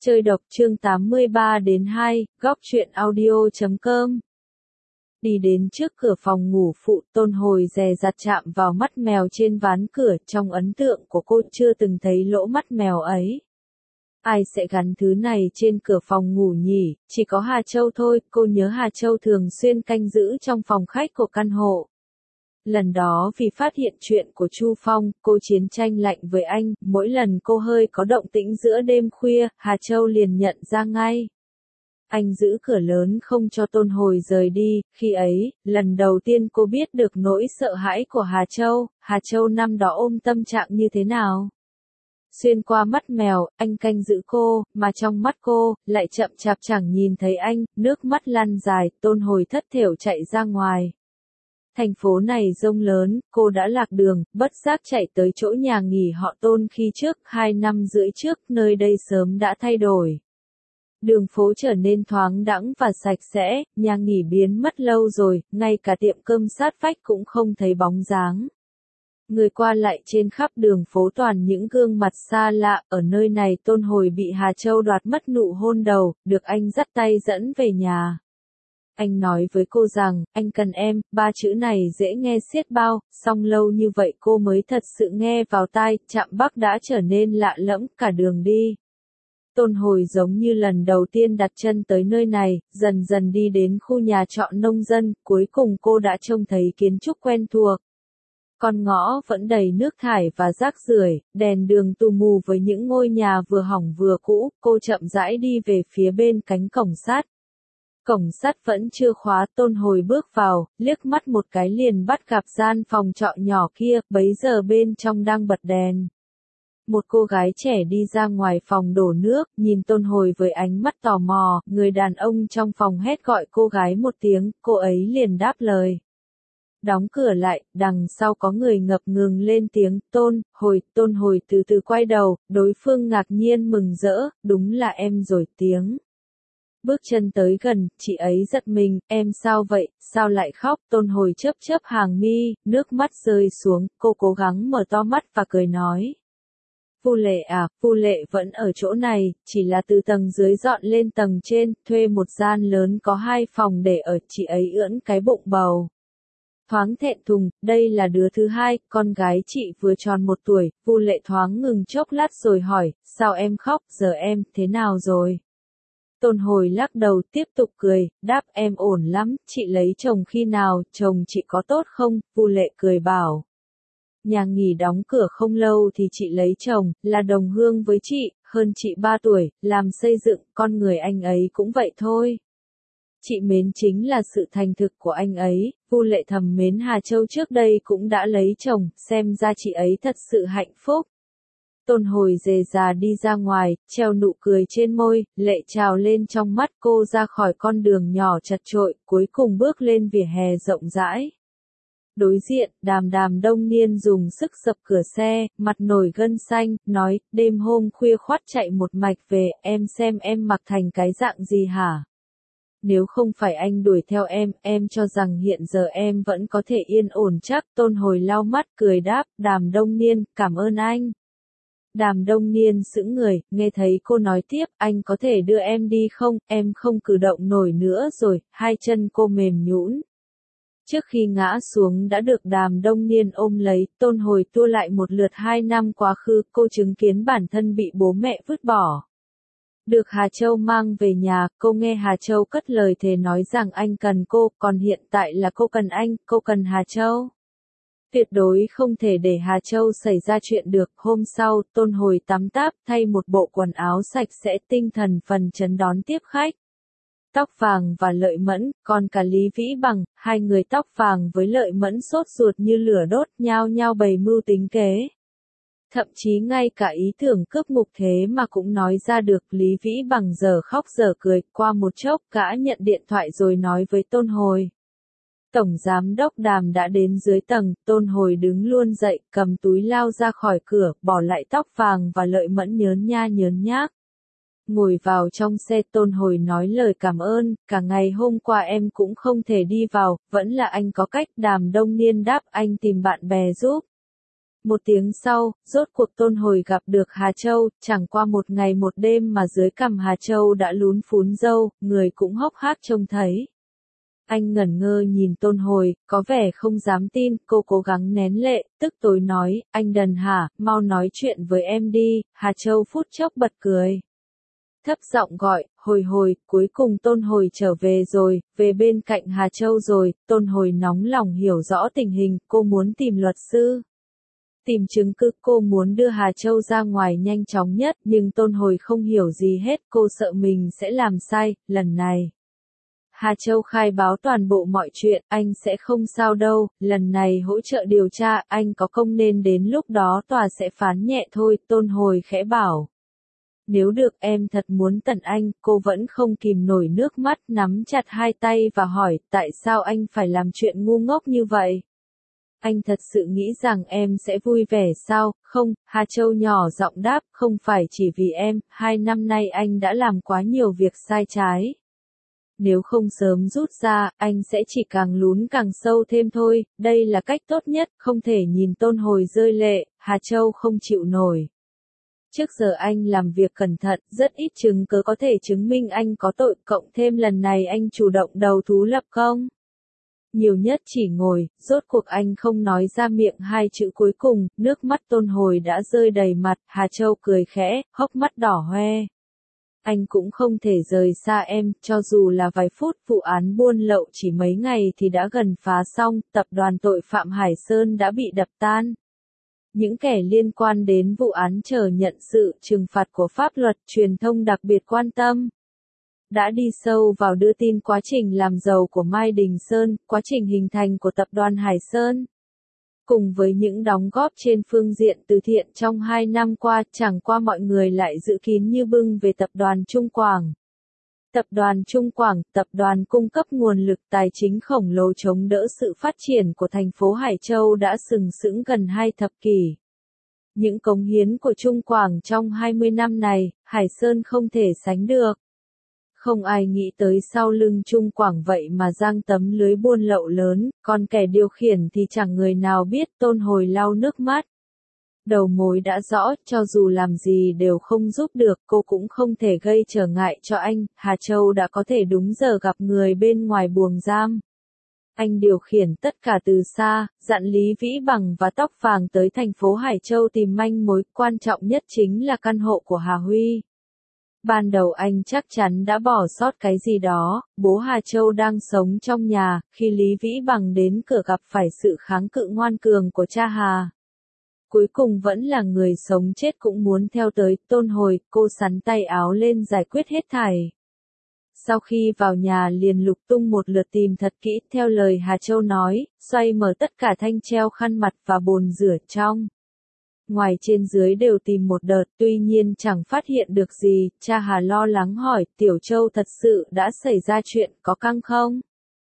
Chơi độc chương 83 đến 2, góc truyện audio.com. Đi đến trước cửa phòng ngủ phụ, Tôn Hồi dè dặt chạm vào mắt mèo trên ván cửa, trong ấn tượng của cô chưa từng thấy lỗ mắt mèo ấy. Ai sẽ gắn thứ này trên cửa phòng ngủ nhỉ, chỉ có Hà Châu thôi, cô nhớ Hà Châu thường xuyên canh giữ trong phòng khách của căn hộ. Lần đó vì phát hiện chuyện của Chu Phong, cô chiến tranh lạnh với anh, mỗi lần cô hơi có động tĩnh giữa đêm khuya, Hà Châu liền nhận ra ngay. Anh giữ cửa lớn không cho Tôn Hồi rời đi, khi ấy, lần đầu tiên cô biết được nỗi sợ hãi của Hà Châu năm đó ôm tâm trạng như thế nào. Xuyên qua mắt mèo, anh canh giữ cô, mà trong mắt cô, lại chậm chạp chẳng nhìn thấy anh, nước mắt lăn dài, Tôn Hồi thất thểu chạy ra ngoài. Thành phố này rông lớn, cô đã lạc đường, bất giác chạy tới chỗ nhà nghỉ họ Tôn khi trước, 2 năm rưỡi trước, nơi đây sớm đã thay đổi. Đường phố trở nên thoáng đãng và sạch sẽ, nhà nghỉ biến mất lâu rồi, ngay cả tiệm cơm sát vách cũng không thấy bóng dáng. Người qua lại trên khắp đường phố toàn những gương mặt xa lạ, ở nơi này Tôn Hồi bị Hà Châu đoạt mất nụ hôn đầu, được anh dắt tay dẫn về nhà. Anh nói với cô rằng, anh cần em, 3 chữ này dễ nghe xiết bao, song lâu như vậy cô mới thật sự nghe vào tai, Trạm Bắc đã trở nên lạ lẫm cả đường đi. Tôn Hồi giống như lần đầu tiên đặt chân tới nơi này, dần dần đi đến khu nhà trọ nông dân, cuối cùng cô đã trông thấy kiến trúc quen thuộc. Con ngõ vẫn đầy nước thải và rác rưởi, đèn đường tù mù với những ngôi nhà vừa hỏng vừa cũ, cô chậm rãi đi về phía bên cánh cổng sắt. Cổng sắt vẫn chưa khóa, Tôn Hồi bước vào, liếc mắt một cái liền bắt gặp gian phòng trọ nhỏ kia, bấy giờ bên trong đang bật đèn. Một cô gái trẻ đi ra ngoài phòng đổ nước, nhìn Tôn Hồi với ánh mắt tò mò, người đàn ông trong phòng hét gọi cô gái một tiếng, cô ấy liền đáp lời. Đóng cửa lại, đằng sau có người ngập ngừng lên tiếng, Tôn Hồi từ từ quay đầu, đối phương ngạc nhiên mừng rỡ, đúng là em rồi tiếng. Bước chân tới gần, chị ấy giật mình, em sao vậy, sao lại khóc, Tôn Hồi chớp chớp hàng mi, nước mắt rơi xuống, cô cố gắng mở to mắt và cười nói. Vu Lệ à, Vu Lệ vẫn ở chỗ này, chỉ là từ tầng dưới dọn lên tầng trên, thuê một gian lớn có 2 phòng để ở, chị ấy ưỡn cái bụng bầu. Thoáng thẹn thùng, đây là đứa thứ 2, con gái chị vừa tròn 1 tuổi, Vu Lệ thoáng ngừng chốc lát rồi hỏi, sao em khóc, giờ em, thế nào rồi? Tôn Hồi lắc đầu tiếp tục cười, đáp em ổn lắm, chị lấy chồng khi nào, chồng chị có tốt không, Vu Lệ cười bảo. Nhà nghỉ đóng cửa không lâu thì chị lấy chồng, là đồng hương với chị, hơn chị 3 tuổi, làm xây dựng, con người anh ấy cũng vậy thôi. Chị mến chính là sự thành thực của anh ấy, Vu Lệ thầm mến Hà Châu trước đây cũng đã lấy chồng, xem ra chị ấy thật sự hạnh phúc. Tôn Hồi dề già đi ra ngoài, treo nụ cười trên môi, lệ trào lên trong mắt cô ra khỏi con đường nhỏ chật chội, cuối cùng bước lên vỉa hè rộng rãi. Đối diện, Đàm Đông Niên dùng sức dập cửa xe, mặt nổi gân xanh, nói, đêm hôm khuya khoắt chạy một mạch về, em xem em mặc thành cái dạng gì hả? Nếu không phải anh đuổi theo em cho rằng hiện giờ em vẫn có thể yên ổn chắc, Tôn Hồi lau mắt cười đáp, Đàm Đông Niên, cảm ơn anh. Đàm Đông Niên sững người, nghe thấy cô nói tiếp, anh có thể đưa em đi không, em không cử động nổi nữa rồi, 2 chân cô mềm nhũn. Trước khi ngã xuống đã được Đàm Đông Niên ôm lấy, Tôn Hồi tua lại một lượt 2 năm quá khứ, cô chứng kiến bản thân bị bố mẹ vứt bỏ. Được Hà Châu mang về nhà, cô nghe Hà Châu cất lời thề nói rằng anh cần cô, còn hiện tại là cô cần anh, cô cần Hà Châu. Tuyệt đối không thể để Hà Châu xảy ra chuyện được. Hôm sau, Tôn Hồi tắm táp, thay một bộ quần áo sạch sẽ, tinh thần phần chấn đón tiếp khách. Tóc Vàng và Lợi Mẫn, còn cả Lý Vĩ Bằng, 2 người Tóc Vàng với Lợi Mẫn sốt ruột như lửa đốt, nhao nhao bày mưu tính kế. Thậm chí ngay cả ý tưởng cướp ngục thế mà cũng nói ra được, Lý Vĩ Bằng giờ khóc giờ cười, qua một chốc gã nhận điện thoại rồi nói với Tôn Hồi. Tổng giám đốc Đàm đã đến dưới tầng, Tôn Hồi đứng luôn dậy, cầm túi lao ra khỏi cửa, bỏ lại Tóc Vàng và Lợi Mẫn nhớn nhác. Ngồi vào trong xe, Tôn Hồi nói lời cảm ơn, cả ngày hôm qua em cũng không thể đi vào, vẫn là anh có cách, Đàm Đông Niên đáp, anh tìm bạn bè giúp. Một tiếng sau, rốt cuộc Tôn Hồi gặp được Hà Châu, chẳng qua một ngày một đêm mà dưới cằm Hà Châu đã lún phún râu, người cũng hốc hác trông thấy. Anh ngẩn ngơ nhìn Tôn Hồi, có vẻ không dám tin, cô cố gắng nén lệ, tức tối nói, anh đần hả, mau nói chuyện với em đi, Hà Châu phút chốc bật cười. Thấp giọng gọi, Hồi Hồi, cuối cùng Tôn Hồi trở về rồi, về bên cạnh Hà Châu rồi, Tôn Hồi nóng lòng hiểu rõ tình hình, cô muốn tìm luật sư. Tìm chứng cứ, cô muốn đưa Hà Châu ra ngoài nhanh chóng nhất, nhưng Tôn Hồi không hiểu gì hết, cô sợ mình sẽ làm sai, lần này. Hà Châu khai báo toàn bộ mọi chuyện, anh sẽ không sao đâu, lần này hỗ trợ điều tra, anh có công nên đến lúc đó tòa sẽ phán nhẹ thôi, Tôn Hồi khẽ bảo. Nếu được em thật muốn tận anh, cô vẫn không kìm nổi nước mắt, nắm chặt hai tay và hỏi, tại sao anh phải làm chuyện ngu ngốc như vậy? Anh thật sự nghĩ rằng em sẽ vui vẻ sao? Không, Hà Châu nhỏ giọng đáp, không phải chỉ vì em, 2 năm nay anh đã làm quá nhiều việc sai trái. Nếu không sớm rút ra, anh sẽ chỉ càng lún càng sâu thêm thôi, đây là cách tốt nhất, không thể nhìn Tôn Hồi rơi lệ, Hà Châu không chịu nổi. Trước giờ anh làm việc cẩn thận, rất ít chứng cứ có thể chứng minh anh có tội, cộng thêm lần này anh chủ động đầu thú lập công. Nhiều nhất chỉ ngồi, rốt cuộc anh không nói ra miệng hai chữ cuối cùng, nước mắt Tôn Hồi đã rơi đầy mặt, Hà Châu cười khẽ, hốc mắt đỏ hoe. Anh cũng không thể rời xa em, cho dù là vài phút, vụ án buôn lậu chỉ mấy ngày thì đã gần phá xong, tập đoàn tội phạm Hải Sơn đã bị đập tan. Những kẻ liên quan đến vụ án chờ nhận sự trừng phạt của pháp luật, truyền thông đặc biệt quan tâm. Đã đi sâu vào đưa tin quá trình làm giàu của Mai Đình Sơn, quá trình hình thành của tập đoàn Hải Sơn. Cùng với những đóng góp trên phương diện từ thiện trong 2 năm qua, chẳng qua mọi người lại dự kín như bưng về tập đoàn Trung Quảng. Tập đoàn Trung Quảng, tập đoàn cung cấp nguồn lực tài chính khổng lồ chống đỡ sự phát triển của thành phố Hải Châu đã sừng sững gần 2 thập kỷ. Những cống hiến của Trung Quảng trong 20 năm này, Hải Sơn không thể sánh được. Không ai nghĩ tới sau lưng Trung Quảng vậy mà giăng tấm lưới buôn lậu lớn, còn kẻ điều khiển thì chẳng người nào biết. Tôn Hồi lau nước mắt. Đầu mối đã rõ, cho dù làm gì đều không giúp được, cô cũng không thể gây trở ngại cho anh. Hà Châu đã có thể đúng giờ gặp người bên ngoài buồng giam. Anh điều khiển tất cả từ xa, dặn Lý Vĩ Bằng và Tóc Vàng tới thành phố Hải Châu tìm manh mối, quan trọng nhất chính là căn hộ của Hà Huy. Ban đầu anh chắc chắn đã bỏ sót cái gì đó, bố Hà Châu đang sống trong nhà, khi Lý Vĩ Bằng đến cửa gặp phải sự kháng cự ngoan cường của cha Hà. Cuối cùng vẫn là người sống chết cũng muốn theo tới. Tôn Hồi, cô sắn tay áo lên giải quyết hết thảy. Sau khi vào nhà liền lục tung một lượt tìm thật kỹ, theo lời Hà Châu nói, xoay mở tất cả thanh treo khăn mặt và bồn rửa trong. Ngoài trên dưới đều tìm một đợt, tuy nhiên chẳng phát hiện được gì, cha Hà lo lắng hỏi, Tiểu Châu thật sự đã xảy ra chuyện, có căng không?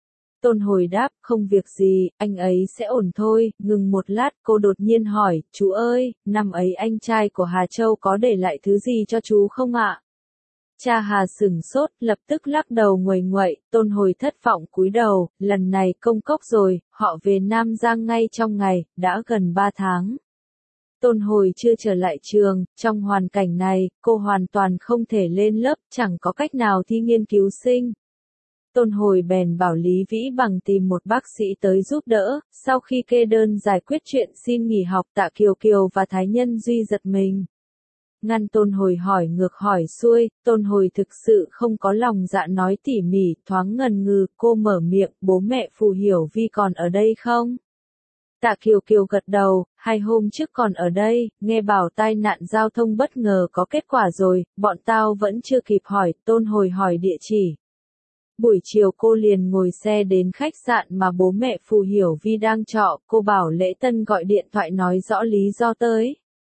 Tôn Hồi đáp, không việc gì, anh ấy sẽ ổn thôi. Ngừng một lát, cô đột nhiên hỏi, chú ơi, năm ấy anh trai của Hà Châu có để lại thứ gì cho chú không ạ? Cha Hà sửng sốt, lập tức lắc đầu nguầy nguậy. Tôn Hồi thất vọng cúi đầu, lần này công cốc rồi, họ về Nam Giang ngay trong ngày, đã gần 3 tháng. Tôn Hồi chưa trở lại trường, trong hoàn cảnh này, cô hoàn toàn không thể lên lớp, chẳng có cách nào thi nghiên cứu sinh. Tôn Hồi bèn bảo Lý Vĩ Bằng tìm một bác sĩ tới giúp đỡ, sau khi kê đơn giải quyết chuyện xin nghỉ học, Tạ Kiều Kiều và Thái Nhân Duy giật mình. Ngăn Tôn Hồi hỏi ngược hỏi xuôi, Tôn Hồi thực sự không có lòng dạ nói tỉ mỉ, thoáng ngần ngừ, cô mở miệng, bố mẹ Phù Hiểu Vi còn ở đây không? Tạ Kiều Kiều gật đầu, 2 hôm trước còn ở đây, nghe bảo tai nạn giao thông bất ngờ có kết quả rồi, bọn tao vẫn chưa kịp hỏi. Tôn Hồi hỏi địa chỉ. Buổi chiều cô liền ngồi xe đến khách sạn mà bố mẹ Phù Hiểu Vi đang trọ, cô bảo Lễ Tân gọi điện thoại nói rõ lý do tới.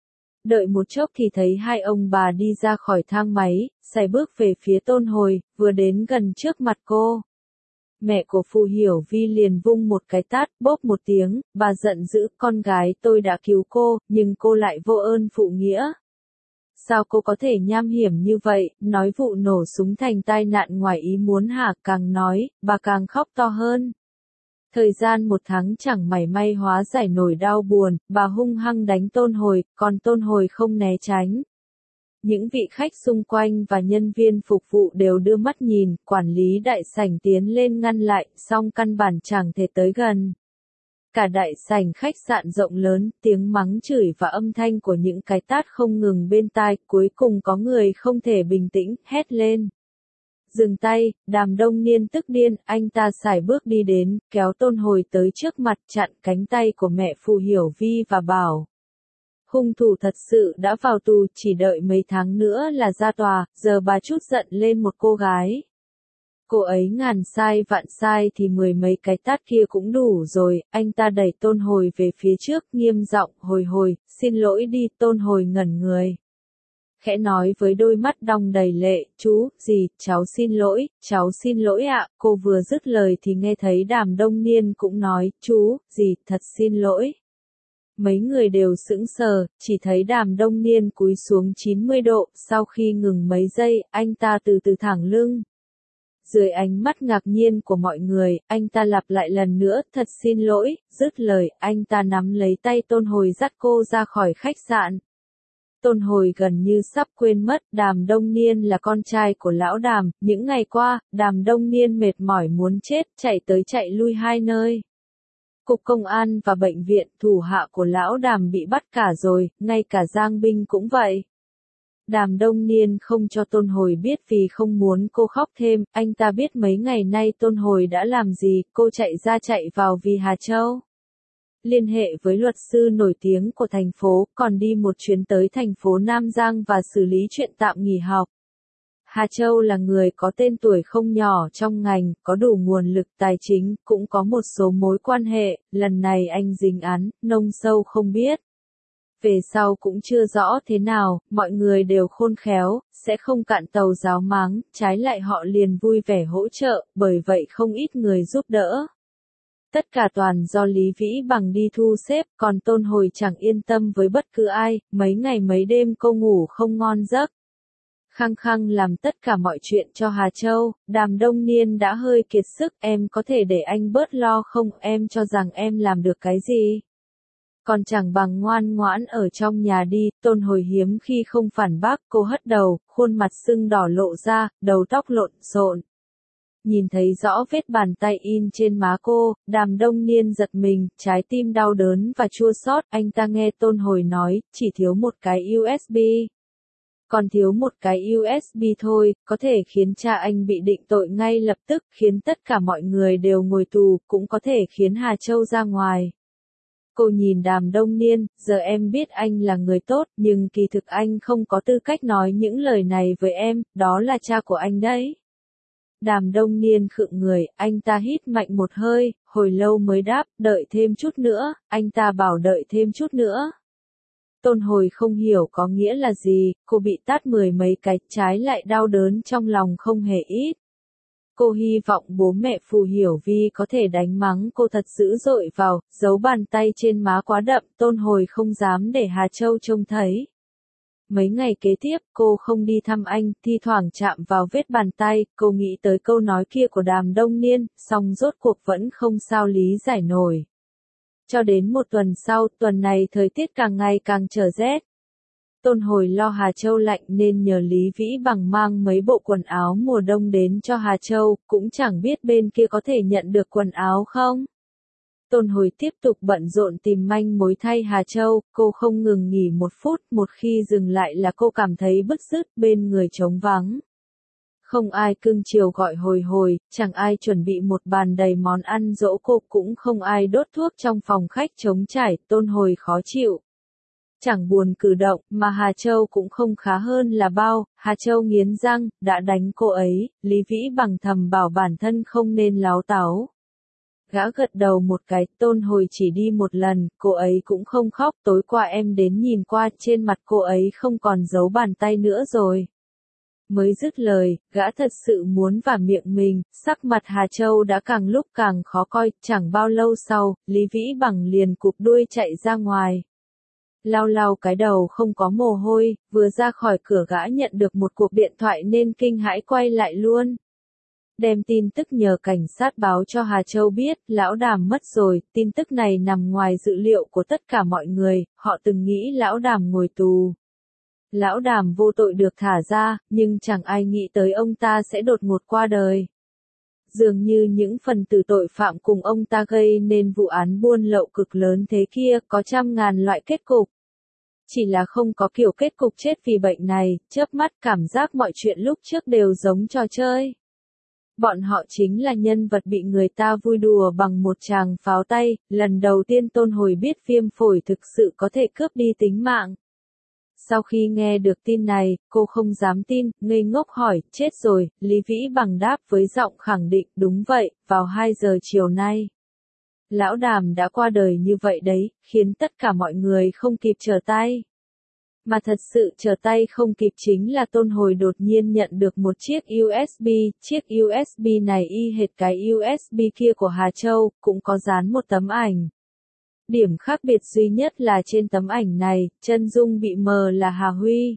Đợi một chốc thì thấy 2 ông bà đi ra khỏi thang máy, sải bước về phía Tôn Hồi, vừa đến gần trước mặt cô. Mẹ của Phù Hiểu Vi liền vung một cái tát, bốp một tiếng, bà giận dữ, con gái tôi đã cứu cô, nhưng cô lại vô ơn phụ nghĩa. Sao cô có thể nham hiểm như vậy, nói vụ nổ súng thành tai nạn ngoài ý muốn hả? Càng nói, bà càng khóc to hơn. Thời gian 1 tháng chẳng mảy may hóa giải nổi đau buồn, bà hung hăng đánh Tôn Hồi, còn Tôn Hồi không né tránh. Những vị khách xung quanh và nhân viên phục vụ đều đưa mắt nhìn, quản lý đại sảnh tiến lên ngăn lại, song căn bản chẳng thể tới gần. Cả đại sảnh khách sạn rộng lớn, tiếng mắng chửi và âm thanh của những cái tát không ngừng bên tai, cuối cùng có người không thể bình tĩnh, hét lên. Dừng tay, Đàm Đông Niên tức điên, anh ta sải bước đi đến, kéo Tôn Hồi tới trước mặt chặn cánh tay của mẹ Phù Hiểu Vi và bảo. Hung thủ thật sự đã vào tù, chỉ đợi mấy tháng nữa là ra tòa, giờ bà chút giận lên một cô gái. Cô ấy ngàn sai vạn sai thì 10 mấy cái tát kia cũng đủ rồi, anh ta đẩy Tôn Hồi về phía trước, nghiêm giọng, hồi, xin lỗi đi, Tôn Hồi ngẩn người. Khẽ nói với đôi mắt đong đầy lệ, chú, gì, cháu xin lỗi ạ, cô vừa dứt lời thì nghe thấy Đàm Đông Niên cũng nói, chú, gì, thật xin lỗi. Mấy người đều sững sờ, chỉ thấy Đàm Đông Niên cúi xuống 90 độ, sau khi ngừng mấy giây, anh ta từ từ thẳng lưng. Dưới ánh mắt ngạc nhiên của mọi người, anh ta lặp lại lần nữa, thật xin lỗi, dứt lời, anh ta nắm lấy tay Tôn Hồi dắt cô ra khỏi khách sạn. Tôn Hồi gần như sắp quên mất, Đàm Đông Niên là con trai của lão Đàm, những ngày qua, Đàm Đông Niên mệt mỏi muốn chết, chạy tới chạy lui hai nơi. Cục công an và bệnh viện, thủ hạ của lão Đàm bị bắt cả rồi, ngay cả Giang Binh cũng vậy. Đàm Đông Niên không cho Tôn Hồi biết vì không muốn cô khóc thêm, anh ta biết mấy ngày nay Tôn Hồi đã làm gì, cô chạy ra chạy vào vì Hà Châu. Liên hệ với luật sư nổi tiếng của thành phố, còn đi một chuyến tới thành phố Nam Giang và xử lý chuyện tạm nghỉ học. Hà Châu là người có tên tuổi không nhỏ trong ngành, có đủ nguồn lực tài chính, cũng có một số mối quan hệ, lần này anh dính án, nông sâu không biết. Về sau cũng chưa rõ thế nào, mọi người đều khôn khéo, sẽ không cạn tàu giáo máng, trái lại họ liền vui vẻ hỗ trợ, bởi vậy không ít người giúp đỡ. Tất cả toàn do Lý Vĩ Bằng đi thu xếp, còn Tôn Hồi chẳng yên tâm với bất cứ ai, mấy ngày mấy đêm cô ngủ không ngon giấc. Khăng khăng làm tất cả mọi chuyện cho Hà Châu, Đàm Đông Niên đã hơi kiệt sức, em có thể để anh bớt lo không, em cho rằng em làm được cái gì? Còn chẳng bằng ngoan ngoãn ở trong nhà đi, Tôn Hồi hiếm khi không phản bác, cô hất đầu, khuôn mặt sưng đỏ lộ ra, đầu tóc lộn xộn. Nhìn thấy rõ vết bàn tay in trên má cô, Đàm Đông Niên giật mình, trái tim đau đớn và chua xót, anh ta nghe Tôn Hồi nói, chỉ thiếu một cái USB. Còn thiếu một cái USB thôi, có thể khiến cha anh bị định tội ngay lập tức, khiến tất cả mọi người đều ngồi tù, cũng có thể khiến Hà Châu ra ngoài. Cô nhìn Đàm Đông Niên, giờ em biết anh là người tốt, nhưng kỳ thực anh không có tư cách nói những lời này với em, đó là cha của anh đấy. Đàm Đông Niên khựng người, anh ta hít mạnh một hơi, hồi lâu mới đáp, đợi thêm chút nữa, anh ta bảo đợi thêm chút nữa. Tôn Hồi không hiểu có nghĩa là gì, cô bị tát 10 mấy cái, trái lại đau đớn trong lòng không hề ít. Cô hy vọng bố mẹ Phù Hiểu Vi có thể đánh mắng cô thật dữ dội vào, giấu bàn tay trên má quá đậm, Tôn Hồi không dám để Hà Châu trông thấy. Mấy ngày kế tiếp, cô không đi thăm anh, thi thoảng chạm vào vết bàn tay, cô nghĩ tới câu nói kia của Đàm Đông Niên, song rốt cuộc vẫn không sao lý giải nổi. Cho đến một tuần sau, tuần này thời tiết càng ngày càng trở rét. Tôn Hồi lo Hà Châu lạnh nên nhờ Lý Vĩ Bằng mang mấy bộ quần áo mùa đông đến cho Hà Châu, cũng chẳng biết bên kia có thể nhận được quần áo không. Tôn Hồi tiếp tục bận rộn tìm manh mối thay Hà Châu, cô không ngừng nghỉ một phút, một khi dừng lại là cô cảm thấy bứt rứt, bên người trống vắng. Không ai cưng chiều gọi hồi, chẳng ai chuẩn bị một bàn đầy món ăn dỗ cô, cũng không ai đốt thuốc trong phòng khách trống trải, Tôn Hồi khó chịu. Chẳng buồn cử động, mà Hà Châu cũng không khá hơn là bao, Hà Châu nghiến răng, đã đánh cô ấy, Lý Vĩ Bằng thầm bảo bản thân không nên láo táo. Gã gật đầu một cái, Tôn Hồi chỉ đi một lần, cô ấy cũng không khóc, tối qua em đến nhìn qua, trên mặt cô ấy không còn dấu bàn tay nữa rồi. Mới dứt lời, gã thật sự muốn vả miệng mình, sắc mặt Hà Châu đã càng lúc càng khó coi, chẳng bao lâu sau, Lý Vĩ Bằng liền cụp đuôi chạy ra ngoài. Lau cái đầu không có mồ hôi, vừa ra khỏi cửa gã nhận được một cuộc điện thoại nên kinh hãi quay lại luôn. đem tin tức nhờ cảnh sát báo cho Hà Châu biết, Lão Đàm mất rồi, tin tức này nằm ngoài dự liệu của tất cả mọi người, họ từng nghĩ Lão Đàm ngồi tù. Lão Đàm vô tội được thả ra, nhưng chẳng ai nghĩ tới ông ta sẽ đột ngột qua đời. Dường như những phần tử tội phạm cùng ông ta gây nên vụ án buôn lậu cực lớn thế kia, có trăm ngàn loại kết cục. Chỉ là không có kiểu kết cục chết vì bệnh này, chớp mắt cảm giác mọi chuyện lúc trước đều giống trò chơi. Bọn họ chính là nhân vật bị người ta vui đùa bằng một tràng pháo tay, lần đầu tiên Tôn Hồi biết viêm phổi thực sự có thể cướp đi tính mạng. Sau khi nghe được tin này, cô không dám tin, ngây ngốc hỏi, chết rồi, Lý Vĩ Bằng đáp với giọng khẳng định, đúng vậy, vào 2 giờ chiều nay. Lão Đàm đã qua đời như vậy đấy, khiến tất cả mọi người không kịp trở tay. Mà thật sự trở tay không kịp chính là Tôn Hồi đột nhiên nhận được một chiếc USB, chiếc USB này y hệt cái USB kia của Hà Châu, cũng có dán một tấm ảnh. Điểm khác biệt duy nhất là trên tấm ảnh này, chân dung bị mờ là Hà Huy.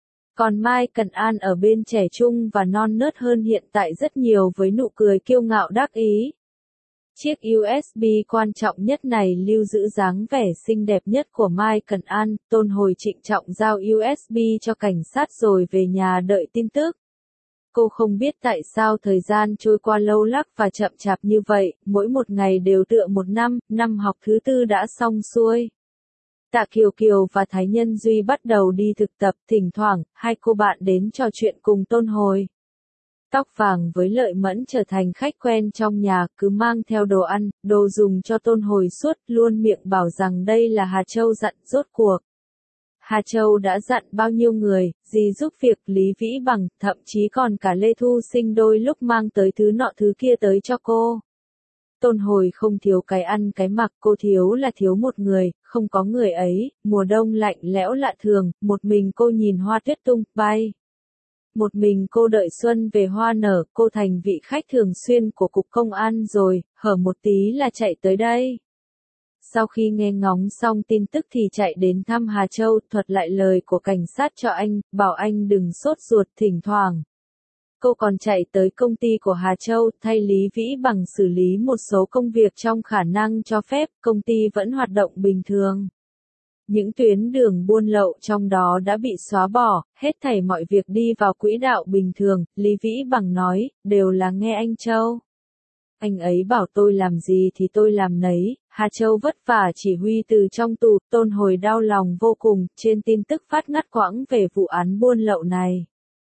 Còn Mai Cần An ở bên trẻ trung và non nớt hơn hiện tại rất nhiều với nụ cười kiêu ngạo đắc ý. Chiếc USB quan trọng nhất này lưu giữ dáng vẻ xinh đẹp nhất của Mai Cần An, Tôn Hồi trịnh trọng giao USB cho cảnh sát rồi về nhà đợi tin tức. Cô không biết tại sao thời gian trôi qua lâu lắc và chậm chạp như vậy, mỗi một ngày đều tựa một năm, năm học thứ 4 đã xong xuôi. Tạ Kiều Kiều và Thái Nhân Duy bắt đầu đi thực tập, thỉnh thoảng, hai cô bạn đến trò chuyện cùng Tôn Hồi. Tóc vàng với Lợi Mẫn trở thành khách quen trong nhà, cứ mang theo đồ ăn, đồ dùng cho Tôn Hồi suốt, luôn miệng bảo rằng đây là Hà Châu dặn. Rốt cuộc Hà Châu đã dặn bao nhiêu người, gì giúp việc Lý Vĩ Bằng, thậm chí còn cả Lê Thu Sinh đôi lúc mang tới thứ nọ thứ kia tới cho cô. Tôn Hồi không thiếu cái ăn cái mặc, cô thiếu là thiếu một người, không có người ấy, mùa đông lạnh lẽo lạ thường, một mình cô nhìn hoa tuyết tung, bay. Một mình cô đợi xuân về hoa nở, cô thành vị khách thường xuyên của cục công an rồi, hở một tí là chạy tới đây. Sau khi nghe ngóng xong tin tức thì chạy đến thăm Hà Châu, thuật lại lời của cảnh sát cho anh, bảo anh đừng sốt ruột. Thỉnh thoảng cô còn chạy tới công ty của Hà Châu, thay Lý Vĩ Bằng xử lý một số công việc trong khả năng cho phép, công ty vẫn hoạt động bình thường. Những tuyến đường buôn lậu trong đó đã bị xóa bỏ, hết thảy mọi việc đi vào quỹ đạo bình thường, Lý Vĩ Bằng nói, đều là nghe anh Châu. Anh ấy bảo tôi làm gì thì tôi làm nấy, Hà Châu vất vả chỉ huy từ trong tù, Tôn Hồi đau lòng vô cùng, trên tin tức phát ngắt quãng về vụ án buôn lậu này.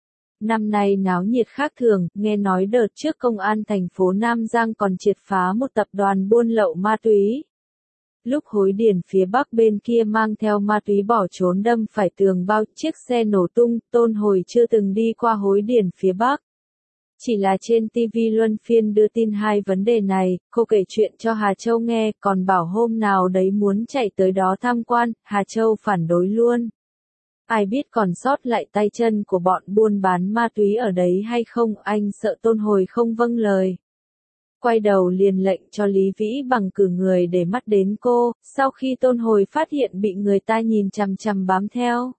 Năm nay náo nhiệt khác thường, nghe nói đợt trước công an thành phố Nam Giang còn triệt phá một tập đoàn buôn lậu ma túy. Lúc Hối Điền phía Bắc bên kia mang theo ma túy bỏ trốn đâm phải tường bao, chiếc xe nổ tung, Tôn Hồi chưa từng đi qua Hối Điền phía Bắc. Chỉ là trên TV luân phiên đưa tin hai vấn đề này, cô kể chuyện cho Hà Châu nghe, còn bảo hôm nào đấy muốn chạy tới đó tham quan, Hà Châu phản đối luôn. Ai biết còn sót lại tay chân của bọn buôn bán ma túy ở đấy hay không, anh sợ Tôn Hồi không vâng lời. Quay đầu liền lệnh cho Lý Vĩ Bằng cử người để mắt đến cô, sau khi Tôn Hồi phát hiện bị người ta nhìn chằm chằm bám theo.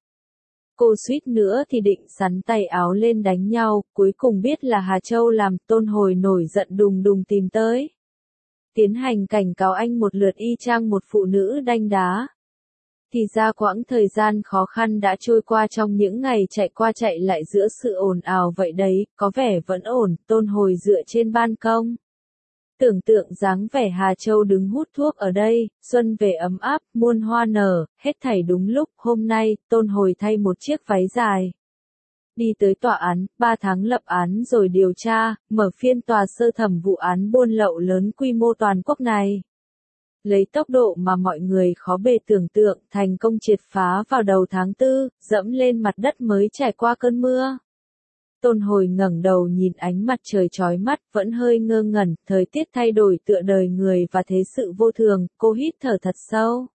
Cô suýt nữa thì định sắn tay áo lên đánh nhau, cuối cùng biết là Hà Châu làm, Tôn Hồi nổi giận đùng đùng tìm tới. Tiến hành cảnh cáo anh một lượt y chang một phụ nữ đanh đá. Thì ra quãng thời gian khó khăn đã trôi qua trong những ngày chạy qua chạy lại giữa sự ồn ào vậy đấy, có vẻ vẫn ổn, Tôn Hồi dựa trên ban công. Tưởng tượng dáng vẻ Hà Châu đứng hút thuốc ở đây, xuân về ấm áp, muôn hoa nở, hết thảy đúng lúc, hôm nay, Tôn Hồi thay một chiếc váy dài. Đi tới tòa án, 3 tháng lập án rồi điều tra, mở phiên tòa sơ thẩm vụ án buôn lậu lớn quy mô toàn quốc này. Lấy tốc độ mà mọi người khó bề tưởng tượng, thành công triệt phá vào đầu tháng 4, dẫm lên mặt đất mới trải qua cơn mưa. Tôn Hồi ngẩng đầu nhìn ánh mặt trời chói mắt, vẫn hơi ngơ ngẩn, thời tiết thay đổi tựa đời người và thế sự vô thường, cô hít thở thật sâu.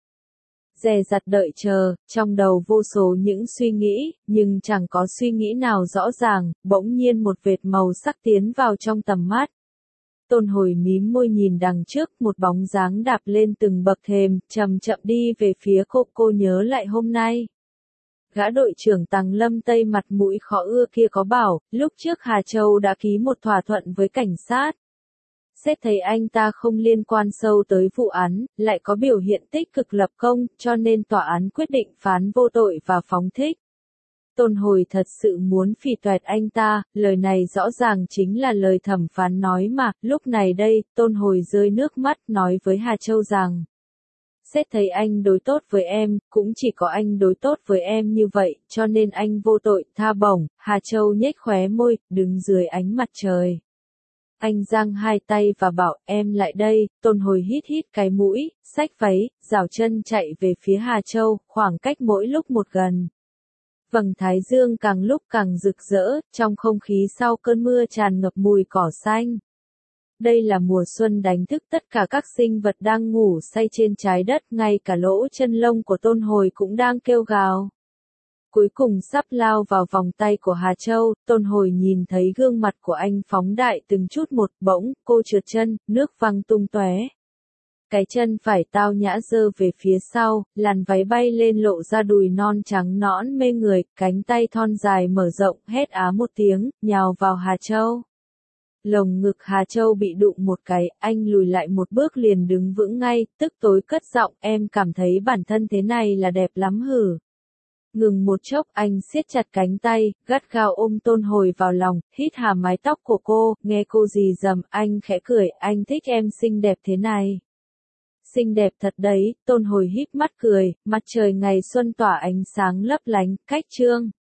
Dè dặt đợi chờ, trong đầu vô số những suy nghĩ, nhưng chẳng có suy nghĩ nào rõ ràng, bỗng nhiên một vệt màu sắc tiến vào trong tầm mắt. Tôn Hồi mím môi nhìn đằng trước, một bóng dáng đạp lên từng bậc thềm, chậm chậm đi về phía cô nhớ lại hôm nay. Gã đội trưởng Tằng Lâm Tây mặt mũi khó ưa kia có bảo, lúc trước Hà Châu đã ký một thỏa thuận với cảnh sát. Xét thấy anh ta không liên quan sâu tới vụ án, lại có biểu hiện tích cực lập công, cho nên tòa án quyết định phán vô tội và phóng thích. Tôn Hồi thật sự muốn phỉ toẹt anh ta, lời này rõ ràng chính là lời thẩm phán nói mà, lúc này đây, Tôn Hồi rơi nước mắt nói với Hà Châu rằng. Xét thấy anh đối tốt với em, cũng chỉ có anh đối tốt với em như vậy, cho nên anh vô tội, tha bổng. Hà Châu nhếch khóe môi, đứng dưới ánh mặt trời. Anh giang hai tay và bảo em lại đây. Tôn Hồi hít hít cái mũi, xách váy, rảo chân chạy về phía Hà Châu, khoảng cách mỗi lúc một gần. Vầng thái dương càng lúc càng rực rỡ, trong không khí sau cơn mưa tràn ngập mùi cỏ xanh. Đây là mùa xuân đánh thức tất cả các sinh vật đang ngủ say trên trái đất, ngay cả lỗ chân lông của Tôn Hồi cũng đang kêu gào. Cuối cùng sắp lao vào vòng tay của Hà Châu, Tôn Hồi nhìn thấy gương mặt của anh phóng đại từng chút một, bỗng, cô trượt chân, nước văng tung tóe. Cái chân phải tao nhã giơ về phía sau, làn váy bay lên lộ ra đùi non trắng nõn mê người, cánh tay thon dài mở rộng, hét á một tiếng, nhào vào Hà Châu. Lồng ngực Hà Châu bị đụng một cái, anh lùi lại một bước liền đứng vững ngay, tức tối cất giọng, em cảm thấy bản thân thế này là đẹp lắm hử. Ngừng một chốc, anh siết chặt cánh tay, gắt gao ôm Tôn Hồi vào lòng, hít hà mái tóc của cô, nghe cô rì rầm, anh khẽ cười, anh thích em xinh đẹp thế này. Xinh đẹp thật đấy, Tôn Hồi híp mắt cười, mặt trời ngày xuân tỏa ánh sáng lấp lánh, cách chương.